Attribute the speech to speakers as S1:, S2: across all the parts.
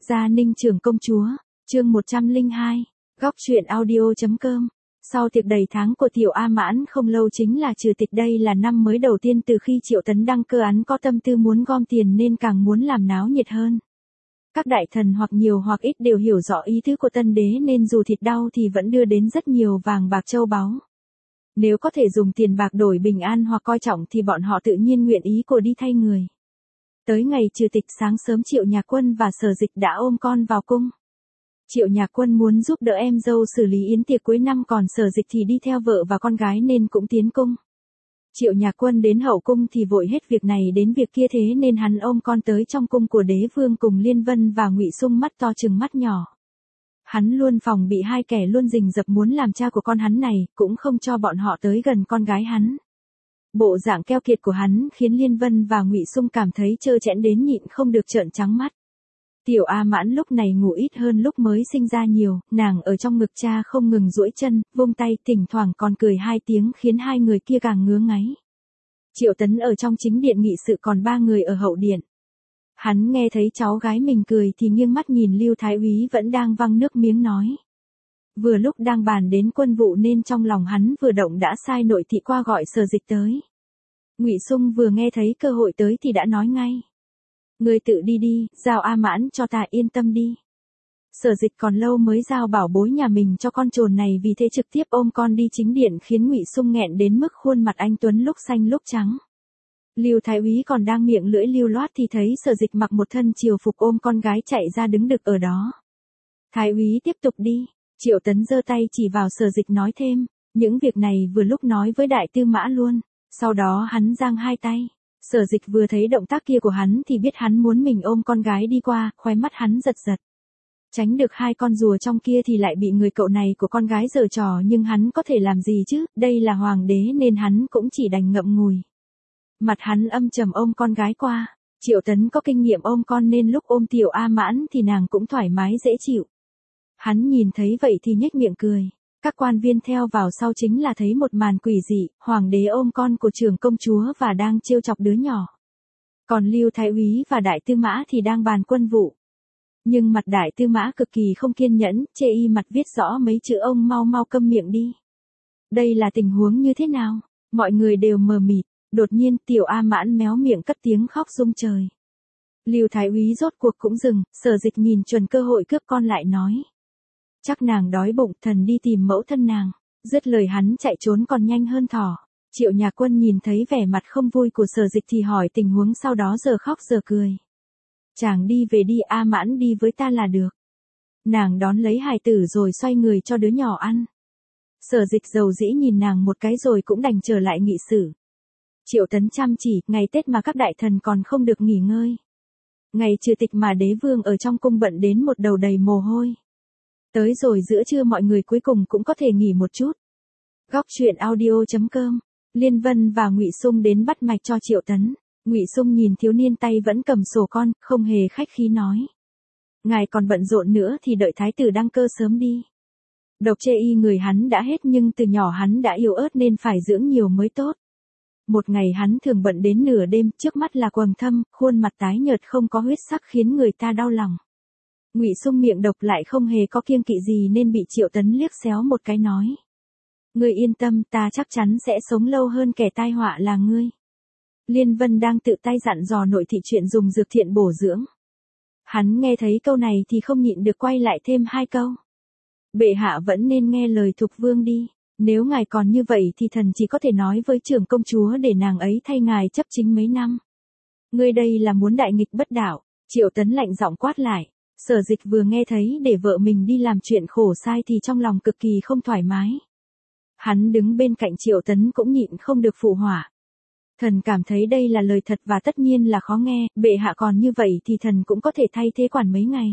S1: Gia Ninh Trưởng Công Chúa, chương 102, góc truyện audio.com. Sau tiệc đầy tháng của Tiểu A Mãn không lâu chính là trừ tịch, đây là năm mới đầu tiên từ khi Triệu Tấn đăng cơ, hắn có tâm tư muốn gom tiền nên càng muốn làm náo nhiệt hơn. Các đại thần hoặc nhiều hoặc ít đều hiểu rõ ý tứ của tân đế nên dù thịt đau thì vẫn đưa đến rất nhiều vàng bạc châu báu. Nếu có thể dùng tiền bạc đổi bình an hoặc coi trọng thì bọn họ tự nhiên nguyện ý của đi thay người. Tới ngày trừ tịch, sáng sớm Triệu Nhạc Quân và Sở Dịch đã ôm con vào cung. Triệu Nhạc Quân muốn giúp đỡ em dâu xử lý yến tiệc cuối năm, còn Sở Dịch thì đi theo vợ và con gái nên cũng tiến cung. Triệu Nhạc Quân đến hậu cung thì vội hết việc này đến việc kia, thế nên hắn ôm con tới trong cung của đế vương cùng Liên Vân và Ngụy Sung mắt to chừng mắt nhỏ. Hắn luôn phòng bị hai kẻ luôn rình rập muốn làm cha của con hắn này, cũng không cho bọn họ tới gần con gái hắn. Bộ dạng keo kiệt của hắn khiến Liên Vân và Ngụy Sung cảm thấy trơ trẽn đến nhịn không được trợn trắng mắt. Tiểu A Mãn lúc này ngủ ít hơn lúc mới sinh ra nhiều, nàng ở trong ngực cha không ngừng duỗi chân, vung tay, thỉnh thoảng còn cười hai tiếng khiến hai người kia càng ngứa ngáy. Triệu Tấn ở trong chính điện nghị sự, còn ba người ở hậu điện. Hắn nghe thấy cháu gái mình cười thì nghiêng mắt nhìn Lưu Thái Úy vẫn đang văng nước miếng nói. Vừa lúc đang bàn đến quân vụ nên trong lòng hắn vừa động đã sai nội thị qua gọi Sở Dịch tới. Ngụy Sung vừa nghe thấy cơ hội tới thì đã nói ngay. Ngươi tự đi đi, giao A Mãn cho ta, yên tâm đi. Sở Dịch còn lâu mới giao bảo bối nhà mình cho con trồn này, vì thế trực tiếp ôm con đi chính điện khiến Ngụy Sung nghẹn đến mức khuôn mặt anh tuấn lúc xanh lúc trắng. Lưu Thái Úy còn đang miệng lưỡi lưu loát thì thấy Sở Dịch mặc một thân triều phục ôm con gái chạy ra đứng đực ở đó. Thái Úy tiếp tục đi. Triệu Tấn giơ tay chỉ vào Sở Dịch nói thêm, những việc này vừa lúc nói với đại tư mã luôn. Sau đó hắn giang hai tay. Sở Dịch vừa thấy động tác kia của hắn thì biết hắn muốn mình ôm con gái đi qua, khóe mắt hắn giật giật. Tránh được hai con rùa trong kia thì lại bị người cậu này của con gái giở trò, nhưng hắn có thể làm gì chứ, đây là hoàng đế nên hắn cũng chỉ đành ngậm ngùi. Mặt hắn âm trầm ôm con gái qua. Triệu Tấn có kinh nghiệm ôm con nên lúc ôm Tiểu A Mãn thì nàng cũng thoải mái dễ chịu. Hắn nhìn thấy vậy thì nhếch miệng cười. Các quan viên theo vào sau chính là thấy một màn quỷ dị, hoàng đế ôm con của trưởng công chúa và đang trêu chọc đứa nhỏ. Còn Lưu Thái Úy và đại tư mã thì đang bàn quân vụ. Nhưng mặt đại tư mã cực kỳ không kiên nhẫn, chê y mặt viết rõ mấy chữ ông mau mau câm miệng đi. Đây là tình huống như thế nào? Mọi người đều mờ mịt, đột nhiên Tiểu A Mãn méo miệng cất tiếng khóc rung trời. Lưu Thái Úy rốt cuộc cũng dừng, Sở Dịch nhìn chuẩn cơ hội cướp con lại nói. Chắc nàng đói bụng, thần đi tìm mẫu thân nàng. Dứt lời hắn chạy trốn còn nhanh hơn thỏ. Triệu Nhạc Quân nhìn thấy vẻ mặt không vui của Sở Dịch thì hỏi tình huống, sau đó giờ khóc giờ cười. Chàng đi về đi, A Mãn đi với ta là được. Nàng đón lấy hài tử rồi xoay người cho đứa nhỏ ăn. Sở Dịch dầu dĩ nhìn nàng một cái rồi cũng đành trở lại nghị sự. Triệu Tấn chăm chỉ, ngày Tết mà các đại thần còn không được nghỉ ngơi. Ngày trừ tịch mà đế vương ở trong cung bận đến một đầu đầy mồ hôi. Tới rồi giữa trưa mọi người cuối cùng cũng có thể nghỉ một chút. Góc truyện audio.com. Liên Vân và Ngụy Sung đến bắt mạch cho Triệu Tấn. Ngụy Sung nhìn thiếu niên tay vẫn cầm sổ con, không hề khách khí nói. Ngài còn bận rộn nữa thì đợi thái tử đăng cơ sớm đi. Độc chê y người hắn đã hết, nhưng từ nhỏ hắn đã yếu ớt nên phải dưỡng nhiều mới tốt. Một ngày hắn thường bận đến nửa đêm, trước mắt là quầng thâm, khuôn mặt tái nhợt không có huyết sắc khiến người ta đau lòng. Ngụy Sung miệng độc lại không hề có kiêng kỵ gì nên bị Triệu Tấn liếc xéo một cái nói. Ngươi yên tâm, ta chắc chắn sẽ sống lâu hơn kẻ tai họa là ngươi. Liên Vân đang tự tay dặn dò nội thị chuyện dùng dược thiện bổ dưỡng. Hắn nghe thấy câu này thì không nhịn được quay lại thêm hai câu. Bệ hạ vẫn nên nghe lời Thục Vương đi. Nếu ngài còn như vậy thì thần chỉ có thể nói với trưởng công chúa để nàng ấy thay ngài chấp chính mấy năm. Ngươi đây là muốn đại nghịch bất đạo. Triệu Tấn lạnh giọng quát lại. Sở Dịch vừa nghe thấy để vợ mình đi làm chuyện khổ sai thì trong lòng cực kỳ không thoải mái. Hắn đứng bên cạnh Triệu Tấn cũng nhịn không được phụ họa. Thần cảm thấy đây là lời thật và tất nhiên là khó nghe, bệ hạ còn như vậy thì thần cũng có thể thay thế quản mấy ngày.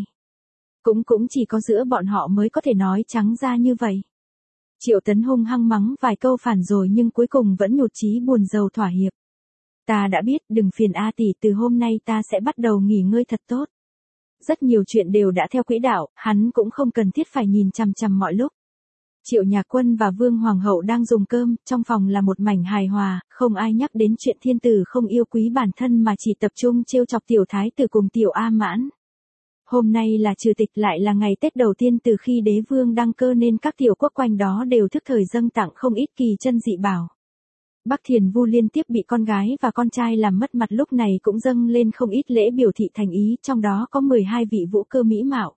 S1: Cũng chỉ có giữa bọn họ mới có thể nói trắng ra như vậy. Triệu Tấn hung hăng mắng vài câu phản rồi nhưng cuối cùng vẫn nhụt chí buồn rầu thỏa hiệp. Ta đã biết, đừng phiền A tỷ, từ hôm nay ta sẽ bắt đầu nghỉ ngơi thật tốt. Rất nhiều chuyện đều đã theo quỹ đạo, hắn cũng không cần thiết phải nhìn chằm chằm mọi lúc. Triệu Nhạc Quân và Vương Hoàng hậu đang dùng cơm, trong phòng là một mảnh hài hòa, không ai nhắc đến chuyện thiên tử không yêu quý bản thân mà chỉ tập trung trêu chọc tiểu thái tử cùng Tiểu A Mãn. Hôm nay là trừ tịch, lại là ngày Tết đầu tiên từ khi đế vương đăng cơ nên các tiểu quốc quanh đó đều thức thời dâng tặng không ít kỳ chân dị bảo. Bắc Thiền Vu liên tiếp bị con gái và con trai làm mất mặt, lúc này cũng dâng lên không ít lễ biểu thị thành ý, trong đó có 12 vị vũ cơ mỹ mạo.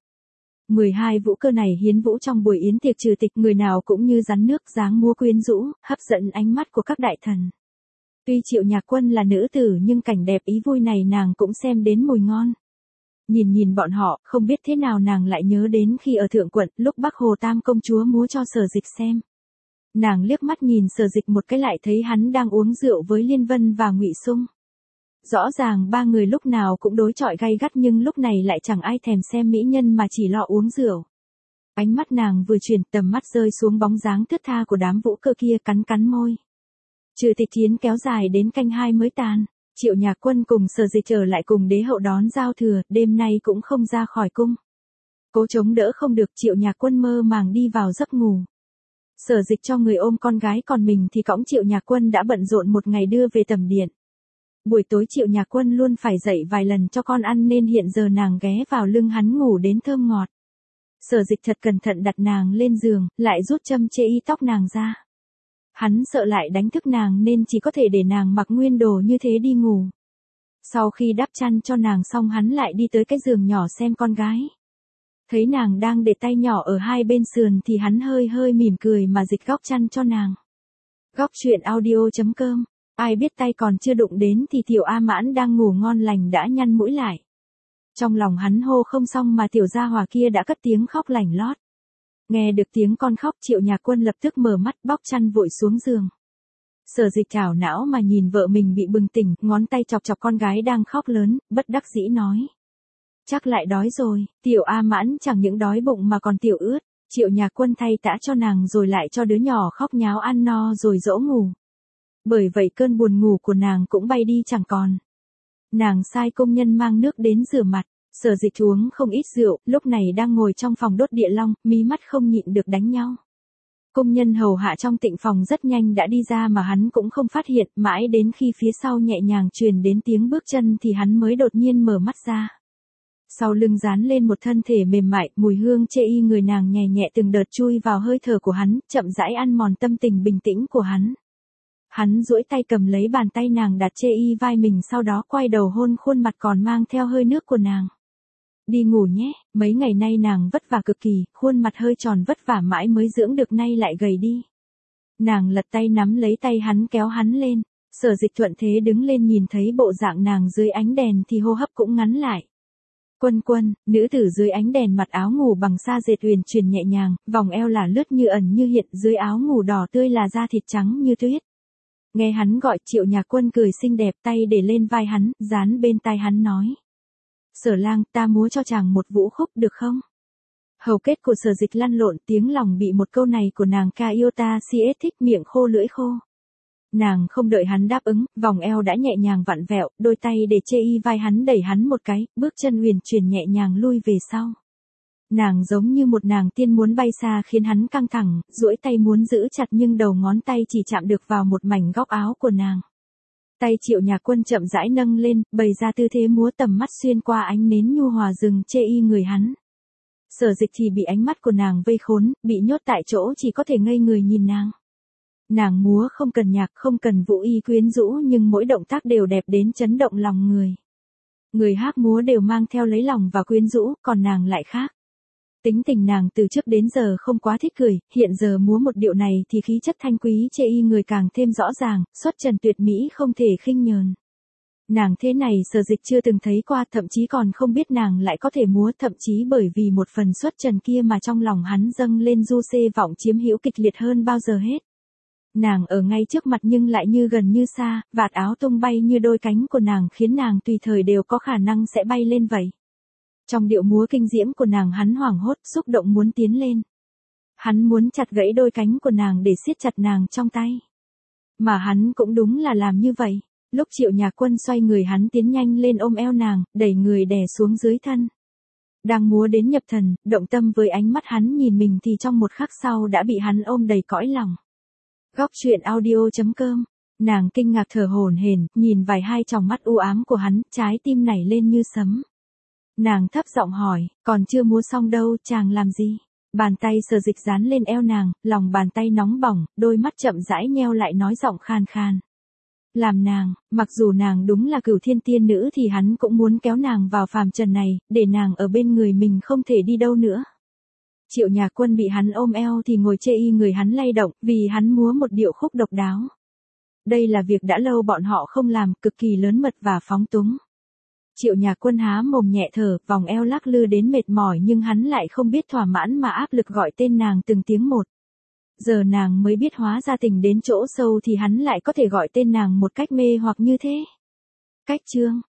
S1: 12 vũ cơ này hiến vũ trong buổi yến tiệc trừ tịch, người nào cũng như rắn nước, dáng múa quyến rũ, hấp dẫn ánh mắt của các đại thần. Tuy Triệu Nhạc Quân là nữ tử nhưng cảnh đẹp ý vui này nàng cũng xem đến mùi ngon. Nhìn bọn họ, không biết thế nào nàng lại nhớ đến khi ở Thượng Quận, lúc Bắc Hồ Tam công chúa múa cho Sở Dịch xem. Nàng liếc mắt nhìn Sở Dịch một cái lại thấy hắn đang uống rượu với Liên Vân và Ngụy Sung. Rõ ràng ba người lúc nào cũng đối chọi gay gắt nhưng lúc này lại chẳng ai thèm xem mỹ nhân mà chỉ lo uống rượu. Ánh mắt nàng vừa chuyển, tầm mắt rơi xuống bóng dáng thướt tha của đám vũ cơ kia, cắn môi. Trừ tịch yến kéo dài đến canh 2 mới tàn. Triệu Nhạc Quân cùng Sở Dịch trở lại cùng đế hậu đón giao thừa, đêm nay cũng không ra khỏi cung. Cố chống đỡ không được, Triệu Nhạc Quân mơ màng đi vào giấc ngủ. Sở Dịch cho người ôm con gái, còn mình thì cõng Triệu Nhạc Quân đã bận rộn một ngày đưa về tầm điện. Buổi tối Triệu Nhạc Quân luôn phải dậy vài lần cho con ăn nên hiện giờ nàng ghé vào lưng hắn ngủ đến thơm ngọt. Sở Dịch thật cẩn thận đặt nàng lên giường, lại rút châm chê y tóc nàng ra. Hắn sợ lại đánh thức nàng nên chỉ có thể để nàng mặc nguyên đồ như thế đi ngủ. Sau khi đắp chăn cho nàng xong hắn lại đi tới cái giường nhỏ xem con gái. Thấy nàng đang để tay nhỏ ở hai bên sườn thì hắn hơi mỉm cười mà dịch góc chăn cho nàng. Góc truyện audio.com. Ai biết tay còn chưa đụng đến thì Tiểu A Mãn đang ngủ ngon lành đã nhăn mũi lại. Trong lòng hắn hô không xong mà tiểu gia hỏa kia đã cất tiếng khóc lảnh lót. Nghe được tiếng con khóc, Triệu Nhạc Quân lập tức mở mắt bóc chăn vội xuống giường. Sở Dịch thảo não mà nhìn vợ mình bị bừng tỉnh, ngón tay chọc con gái đang khóc lớn, bất đắc dĩ nói. Chắc lại đói rồi, Tiểu A Mãn chẳng những đói bụng mà còn tiểu ướt. Triệu Nhạc Quân thay tã cho nàng rồi lại cho đứa nhỏ khóc nháo ăn no rồi dỗ ngủ. Bởi vậy cơn buồn ngủ của nàng cũng bay đi chẳng còn. Nàng sai công nhân mang nước đến rửa mặt. Sở Dịch uống không ít rượu, lúc này đang ngồi trong phòng đốt địa long, mí mắt không nhịn được đánh nhau. Công nhân hầu hạ trong tịnh phòng rất nhanh đã đi ra mà hắn cũng không phát hiện, mãi đến khi phía sau nhẹ nhàng truyền đến tiếng bước chân thì hắn mới đột nhiên mở mắt ra. Sau lưng dán lên một thân thể mềm mại, mùi hương chê y người nàng nhẹ nhẹ từng đợt chui vào hơi thở của hắn, chậm rãi ăn mòn tâm tình bình tĩnh của hắn. Hắn duỗi tay cầm lấy bàn tay nàng đặt chê y vai mình, sau đó quay đầu hôn khuôn mặt còn mang theo hơi nước của nàng. Đi ngủ nhé, mấy ngày nay nàng vất vả cực kỳ, khuôn mặt hơi tròn vất vả mãi mới dưỡng được nay lại gầy đi. Nàng lật tay nắm lấy tay hắn kéo hắn lên, Sở Dịch thuận thế đứng lên nhìn thấy bộ dạng nàng dưới ánh đèn thì hô hấp cũng ngắn lại. Quân, nữ tử dưới ánh đèn mặc áo ngủ bằng sa dệt huyền chuyển nhẹ nhàng, vòng eo là lướt như ẩn như hiện, dưới áo ngủ đỏ tươi là da thịt trắng như tuyết. Nghe hắn gọi, Triệu Nhạc Quân cười xinh đẹp, tay để lên vai hắn, dán bên tai hắn nói. Sở lang, ta múa cho chàng một vũ khúc được không? Hầu kết của Sở Dịch lăn lộn, tiếng lòng bị một câu này của nàng ca yêu ta si ết thích, miệng khô lưỡi khô. Nàng không đợi hắn đáp ứng, vòng eo đã nhẹ nhàng vặn vẹo, đôi tay để chê y vai hắn đẩy hắn một cái, bước chân huyền chuyển nhẹ nhàng lui về sau. Nàng giống như một nàng tiên muốn bay xa khiến hắn căng thẳng, duỗi tay muốn giữ chặt nhưng đầu ngón tay chỉ chạm được vào một mảnh góc áo của nàng. Tay Triệu Nhạc Quân chậm rãi nâng lên, bày ra tư thế múa, tầm mắt xuyên qua ánh nến nhu hòa rừng chê y người hắn. Sở Dịch thì bị ánh mắt của nàng vây khốn, bị nhốt tại chỗ chỉ có thể ngây người nhìn nàng. Nàng múa không cần nhạc, không cần vũ y quyến rũ nhưng mỗi động tác đều đẹp đến chấn động lòng người. Người hát múa đều mang theo lấy lòng và quyến rũ, còn nàng lại khác. Tính tình nàng từ trước đến giờ không quá thích cười, hiện giờ múa một điệu này thì khí chất thanh quý chê y người càng thêm rõ ràng, xuất trần tuyệt mỹ không thể khinh nhờn. Nàng thế này Sở Dịch chưa từng thấy qua, thậm chí còn không biết nàng lại có thể múa, thậm chí bởi vì một phần xuất trần kia mà trong lòng hắn dâng lên du xê vọng chiếm hữu kịch liệt hơn bao giờ hết. Nàng ở ngay trước mặt nhưng lại như gần như xa, vạt áo tung bay như đôi cánh của nàng khiến nàng tùy thời đều có khả năng sẽ bay lên vậy. Trong điệu múa kinh diễm của nàng hắn hoảng hốt, xúc động muốn tiến lên. Hắn muốn chặt gãy đôi cánh của nàng để siết chặt nàng trong tay. Mà hắn cũng đúng là làm như vậy. Lúc Triệu Nhạc Quân xoay người hắn tiến nhanh lên ôm eo nàng, đẩy người đè xuống dưới thân. Đang múa đến nhập thần, động tâm với ánh mắt hắn nhìn mình thì trong một khắc sau đã bị hắn ôm đầy cõi lòng. Góc truyện audio.com. Nàng kinh ngạc thở hổn hển, nhìn vài hai tròng mắt u ám của hắn, trái tim nảy lên như sấm. Nàng thấp giọng hỏi, còn chưa múa xong đâu, chàng làm gì? Bàn tay sờ dịch dán lên eo nàng, lòng bàn tay nóng bỏng, đôi mắt chậm rãi nheo lại nói giọng khan khan. Làm nàng, mặc dù nàng đúng là cửu thiên tiên nữ thì hắn cũng muốn kéo nàng vào phàm trần này, để nàng ở bên người mình không thể đi đâu nữa. Triệu Nhà Quân bị hắn ôm eo thì ngồi chê y người hắn lay động, vì hắn múa một điệu khúc độc đáo. Đây là việc đã lâu bọn họ không làm, cực kỳ lớn mật và phóng túng. Triệu Nhà Quân há mồm nhẹ thở, vòng eo lắc lư đến mệt mỏi nhưng hắn lại không biết thỏa mãn mà áp lực gọi tên nàng từng tiếng một. Giờ nàng mới biết hóa ra tình đến chỗ sâu thì hắn lại có thể gọi tên nàng một cách mê hoặc như thế. Cách chương